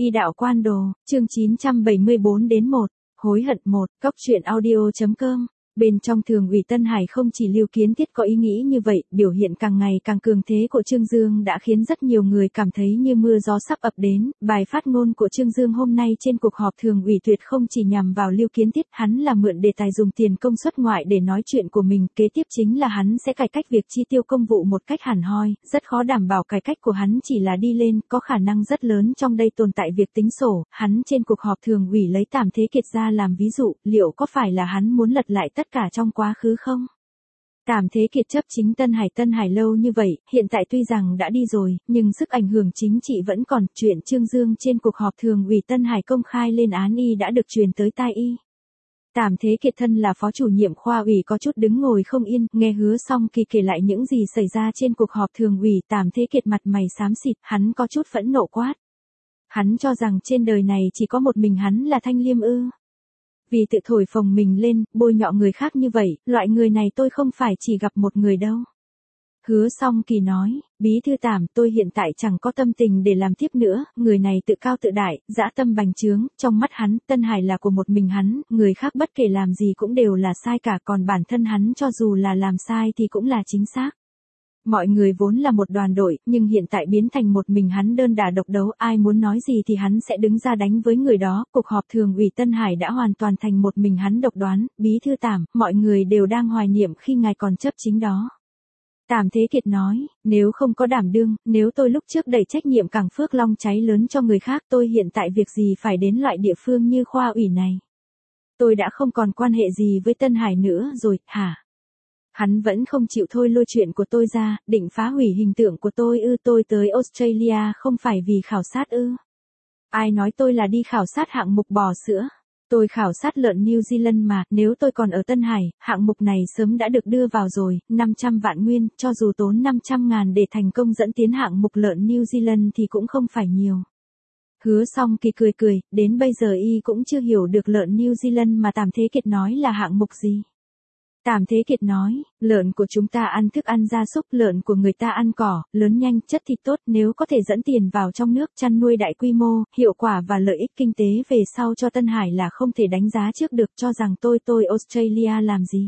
Y đạo quan đồ, chương 974 đến 1, hối hận 1, cóc truyện audio.com. Bên trong Thường ủy Tân Hải không chỉ Lưu Kiến Thiết có ý nghĩ như vậy, biểu hiện càng ngày càng cường thế của Trương Dương đã khiến rất nhiều người cảm thấy như mưa gió sắp ập đến. Bài phát ngôn của Trương Dương hôm nay trên cuộc họp Thường ủy tuyệt không chỉ nhằm vào Lưu Kiến Thiết, hắn là mượn đề tài dùng tiền công xuất ngoại để nói chuyện của mình. Kế tiếp chính là hắn sẽ cải cách việc chi tiêu công vụ một cách hẳn hoi, rất khó đảm bảo cải cách của hắn chỉ là đi lên, có khả năng rất lớn trong đây tồn tại việc tính sổ. Hắn trên cuộc họp Thường ủy lấy Tàm Thế Kiệt ra làm ví dụ, liệu có phải là hắn muốn lật lại tất cả trong quá khứ không? Tàm Thế Kiệt chấp chính Tân Hải lâu như vậy, hiện tại tuy rằng đã đi rồi, nhưng sức ảnh hưởng chính trị vẫn còn. Chuyện Trương Dương trên cuộc họp Thường ủy Tân Hải công khai lên án y đã được truyền tới tai y. Tàm Thế Kiệt thân là phó chủ nhiệm khoa ủy có chút đứng ngồi không yên, nghe Hứa Song Kỳ kể lại những gì xảy ra trên cuộc họp Thường ủy. Tàm Thế Kiệt mặt mày xám xịt, hắn có chút phẫn nộ quát. Hắn cho rằng trên đời này chỉ có một mình hắn là thanh liêm ư? Vì tự thổi phồng mình lên, bôi nhọ người khác như vậy, loại người này tôi không phải chỉ gặp một người đâu. Hứa Song Kỳ nói, bí thư Tàm, tôi hiện tại chẳng có tâm tình để làm tiếp nữa, người này tự cao tự đại, dã tâm bành trướng, trong mắt hắn, Tân Hải là của một mình hắn, người khác bất kể làm gì cũng đều là sai cả, còn bản thân hắn cho dù là làm sai thì cũng là chính xác. Mọi người vốn là một đoàn đội, nhưng hiện tại biến thành một mình hắn đơn đả độc đấu, ai muốn nói gì thì hắn sẽ đứng ra đánh với người đó. Cuộc họp Thường ủy Tân Hải đã hoàn toàn thành một mình hắn độc đoán. Bí thư Tàm, mọi người đều đang hoài niệm khi ngài còn chấp chính đó. Tàm Thế Kiệt nói, nếu không có đảm đương, nếu tôi lúc trước đẩy trách nhiệm Cảng Phước Long cháy lớn cho người khác, tôi hiện tại việc gì phải đến loại địa phương như khoa ủy này. Tôi đã không còn quan hệ gì với Tân Hải nữa rồi, hả? Hắn vẫn không chịu thôi lôi chuyện của tôi ra, định phá hủy hình tượng của tôi ư? Tôi tới Australia không phải vì khảo sát ư? Ai nói tôi là đi khảo sát hạng mục bò sữa? Tôi khảo sát lợn New Zealand mà, nếu tôi còn ở Tân Hải, hạng mục này sớm đã được đưa vào rồi, 500 vạn nguyên, cho dù tốn 500.000 để thành công dẫn tiến hạng mục lợn New Zealand thì cũng không phải nhiều. Hứa Song Kỳ cười, đến bây giờ y cũng chưa hiểu được lợn New Zealand mà Tàm Thế Kiệt nói là hạng mục gì. Tàm Thế Kiệt nói, lợn của chúng ta ăn thức ăn gia súc, lợn của người ta ăn cỏ, lớn nhanh, chất thịt tốt, nếu có thể dẫn tiền vào trong nước, chăn nuôi đại quy mô, hiệu quả và lợi ích kinh tế về sau cho Tân Hải là không thể đánh giá trước được. Cho rằng tôi Australia làm gì?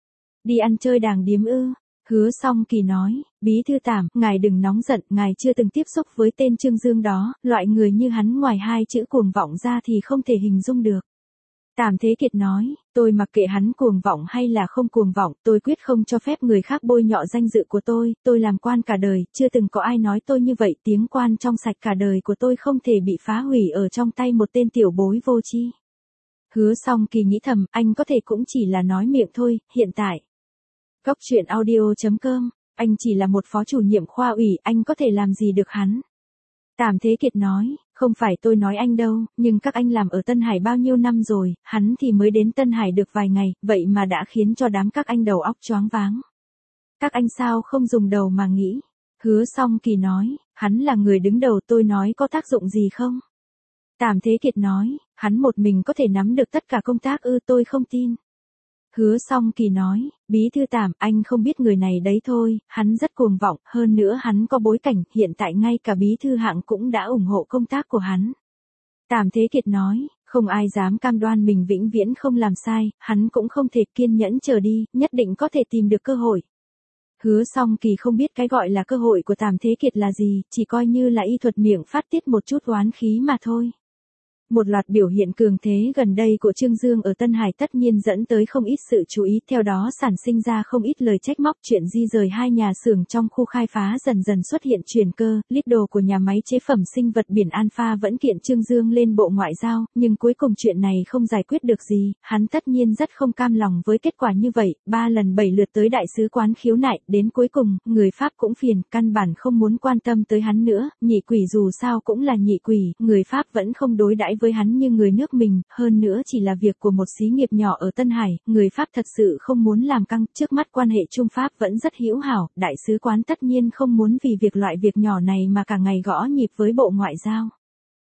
Đi ăn chơi đàng điếm ư? Hứa Song Kỳ nói, bí thư Tàm, ngài đừng nóng giận, ngài chưa từng tiếp xúc với tên Trương Dương đó, loại người như hắn ngoài hai chữ cuồng vọng ra thì không thể hình dung được. Tàm Thế Kiệt nói, tôi mặc kệ hắn cuồng vọng hay là không cuồng vọng, tôi quyết không cho phép người khác bôi nhọ danh dự của tôi làm quan cả đời, chưa từng có ai nói tôi như vậy, tiếng quan trong sạch cả đời của tôi không thể bị phá hủy ở trong tay một tên tiểu bối vô tri. Hứa Song Kỳ nghĩ thầm, anh có thể cũng chỉ là nói miệng thôi, hiện tại. Cóc truyện audio.com, anh chỉ là một phó chủ nhiệm khoa ủy, anh có thể làm gì được hắn? Tàm Thế Kiệt nói, không phải tôi nói anh đâu, nhưng các anh làm ở Tân Hải bao nhiêu năm rồi, hắn thì mới đến Tân Hải được vài ngày, vậy mà đã khiến cho đám các anh đầu óc choáng váng. Các anh sao không dùng đầu mà nghĩ? Hứa Song Kỳ nói, hắn là người đứng đầu, tôi nói có tác dụng gì không? Tàm Thế Kiệt nói, hắn một mình có thể nắm được tất cả công tác ư? Tôi không tin. Hứa Song Kỳ nói, bí thư Tàm, anh không biết người này đấy thôi, hắn rất cuồng vọng, hơn nữa hắn có bối cảnh, hiện tại ngay cả bí thư Hạng cũng đã ủng hộ công tác của hắn. Tàm Thế Kiệt nói, không ai dám cam đoan mình vĩnh viễn không làm sai, hắn cũng không thể, kiên nhẫn chờ đi, nhất định có thể tìm được cơ hội. Hứa Song Kỳ không biết cái gọi là cơ hội của Tàm Thế Kiệt là gì, chỉ coi như là y thuật miệng phát tiết một chút oán khí mà thôi. Một loạt biểu hiện cường thế gần đây của Trương Dương ở Tân Hải tất nhiên dẫn tới không ít sự chú ý, theo đó sản sinh ra không ít lời trách móc. Chuyện di rời hai nhà xưởng trong khu khai phá dần dần xuất hiện chuyển cơ, lít đồ của nhà máy chế phẩm sinh vật biển Alpha vẫn kiện Trương Dương lên Bộ Ngoại giao, nhưng cuối cùng chuyện này không giải quyết được gì, hắn tất nhiên rất không cam lòng với kết quả như vậy, 3 lần 7 lượt tới đại sứ quán khiếu nại, đến cuối cùng, người Pháp cũng phiền, căn bản không muốn quan tâm tới hắn nữa, nhị quỷ dù sao cũng là nhị quỷ, người Pháp vẫn không đối đãi với hắn như người nước mình, hơn nữa chỉ là việc của một xí nghiệp nhỏ ở Tân Hải, người Pháp thật sự không muốn làm căng, trước mắt quan hệ Trung Pháp vẫn rất hữu hảo, đại sứ quán tất nhiên không muốn vì loại việc nhỏ này mà cả ngày gõ nhịp với Bộ Ngoại giao.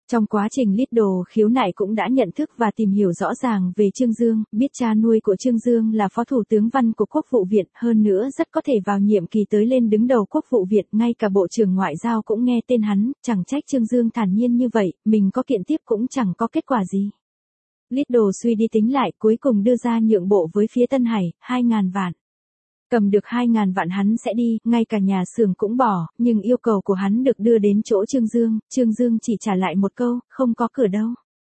Trong quá trình Little khiếu nại cũng đã nhận thức và tìm hiểu rõ ràng về Trương Dương, biết cha nuôi của Trương Dương là phó thủ tướng văn của Quốc vụ viện, hơn nữa rất có thể vào nhiệm kỳ tới lên đứng đầu Quốc vụ viện, ngay cả Bộ trưởng Ngoại giao cũng nghe tên hắn, chẳng trách Trương Dương thản nhiên như vậy, mình có kiện tiếp cũng chẳng có kết quả gì. Little suy đi tính lại, cuối cùng đưa ra nhượng bộ với phía Tân Hải, 2.000 vạn. Cầm được 2.000 vạn hắn sẽ đi, ngay cả nhà xưởng cũng bỏ, nhưng yêu cầu của hắn được đưa đến chỗ Trương Dương chỉ trả lại một câu, không có cửa đâu.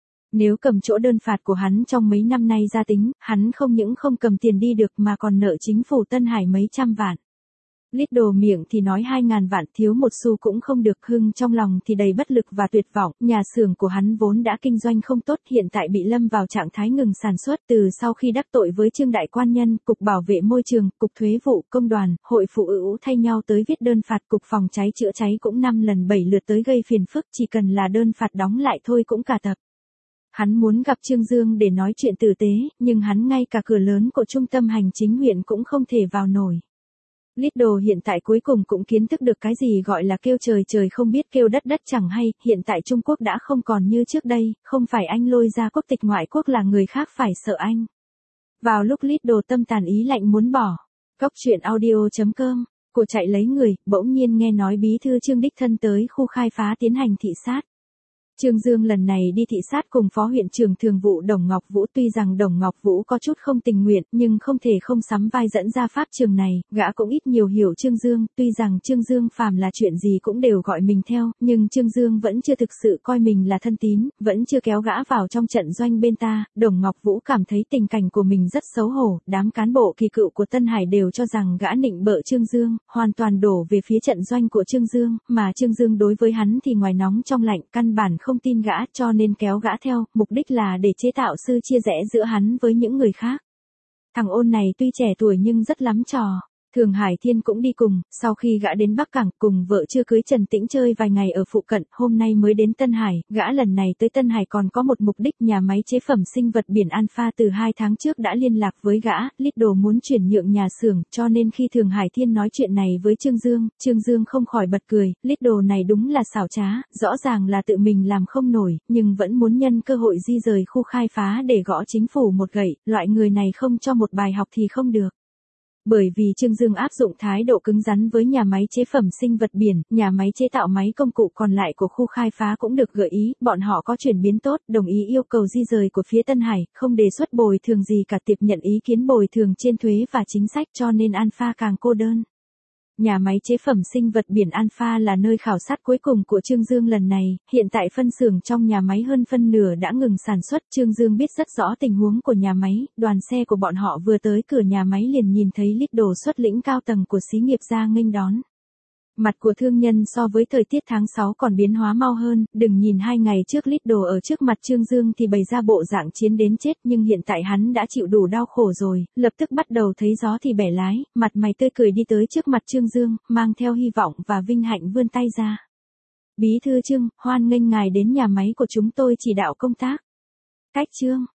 Nếu cầm chỗ đơn phạt của hắn trong mấy năm nay ra tính, hắn không những không cầm tiền đi được mà còn nợ chính phủ Tân Hải mấy trăm vạn. Little miệng thì nói 2.000 vạn thiếu một xu cũng không được, Hưng trong lòng thì đầy bất lực và tuyệt vọng, nhà xưởng của hắn vốn đã kinh doanh không tốt, hiện tại bị lâm vào trạng thái ngừng sản xuất từ sau khi đắc tội với Trương Đại Quan Nhân, Cục Bảo vệ Môi trường, Cục Thuế vụ, Công đoàn, Hội Phụ ữu thay nhau tới viết đơn phạt, Cục Phòng cháy chữa cháy cũng 5 lần 7 lượt tới gây phiền phức, chỉ cần là đơn phạt đóng lại thôi cũng cả tập. Hắn muốn gặp Trương Dương để nói chuyện tử tế, nhưng hắn ngay cả cửa lớn của trung tâm hành chính huyện cũng không thể vào nổi. Little hiện tại cuối cùng cũng kiến thức được cái gì gọi là kêu trời trời không biết kêu đất đất chẳng hay, hiện tại Trung Quốc đã không còn như trước đây, không phải anh lôi ra quốc tịch ngoại quốc là người khác phải sợ anh. Vào lúc Little tâm tàn ý lạnh muốn bỏ, Cóc truyện audio.com, của chạy lấy người, bỗng nhiên nghe nói bí thư Trương đích thân tới khu khai phá tiến hành thị sát. Trương Dương lần này đi thị sát cùng Phó huyện trưởng thường vụ Đồng Ngọc Vũ, tuy rằng Đồng Ngọc Vũ có chút không tình nguyện, nhưng không thể không sắm vai dẫn ra pháp trường này, gã cũng ít nhiều hiểu Trương Dương, tuy rằng Trương Dương phàm là chuyện gì cũng đều gọi mình theo, nhưng Trương Dương vẫn chưa thực sự coi mình là thân tín, vẫn chưa kéo gã vào trong trận doanh bên ta. Đồng Ngọc Vũ cảm thấy tình cảnh của mình rất xấu hổ, đám cán bộ kỳ cựu của Tân Hải đều cho rằng gã nịnh bợ Trương Dương, hoàn toàn đổ về phía trận doanh của Trương Dương, mà Trương Dương đối với hắn thì ngoài nóng trong lạnh, căn bản không tin gã, cho nên kéo gã theo, mục đích là để chế tạo sự chia rẽ giữa hắn với những người khác. Thằng ôn này tuy trẻ tuổi nhưng rất lắm trò. Thường Hải Thiên cũng đi cùng, sau khi gã đến Bắc Cảng cùng vợ chưa cưới Trần Tĩnh chơi vài ngày ở phụ cận, hôm nay mới đến Tân Hải, gã lần này tới Tân Hải còn có một mục đích, nhà máy chế phẩm sinh vật biển Alpha từ 2 tháng trước đã liên lạc với gã, Little muốn chuyển nhượng nhà xưởng, cho nên khi Thường Hải Thiên nói chuyện này với Trương Dương không khỏi bật cười, Little này đúng là xảo trá, rõ ràng là tự mình làm không nổi, nhưng vẫn muốn nhân cơ hội di rời khu khai phá để gõ chính phủ một gậy, loại người này không cho một bài học thì không được. Bởi vì Trương Dương áp dụng thái độ cứng rắn với nhà máy chế phẩm sinh vật biển, nhà máy chế tạo máy công cụ còn lại của khu khai phá cũng được gợi ý, bọn họ có chuyển biến tốt, đồng ý yêu cầu di rời của phía Tân Hải, không đề xuất bồi thường gì cả, tiếp nhận ý kiến bồi thường trên thuế và chính sách, cho nên Alpha càng cô đơn. Nhà máy chế phẩm sinh vật biển Alpha là nơi khảo sát cuối cùng của Trương Dương lần này, hiện tại phân xưởng trong nhà máy hơn phân nửa đã ngừng sản xuất. Trương Dương biết rất rõ tình huống của nhà máy, đoàn xe của bọn họ vừa tới cửa nhà máy liền nhìn thấy Little xuất lĩnh cao tầng của xí nghiệp ra nghênh đón. Mặt của thương nhân so với thời tiết tháng 6 còn biến hóa mau hơn, đừng nhìn 2 ngày trước Little ở trước mặt Trương Dương thì bày ra bộ dạng chiến đến chết, nhưng hiện tại hắn đã chịu đủ đau khổ rồi, lập tức bắt đầu thấy gió thì bẻ lái, mặt mày tươi cười đi tới trước mặt Trương Dương, mang theo hy vọng và vinh hạnh vươn tay ra. Bí thư Trương, hoan nghênh ngài đến nhà máy của chúng tôi chỉ đạo công tác. Cách Trương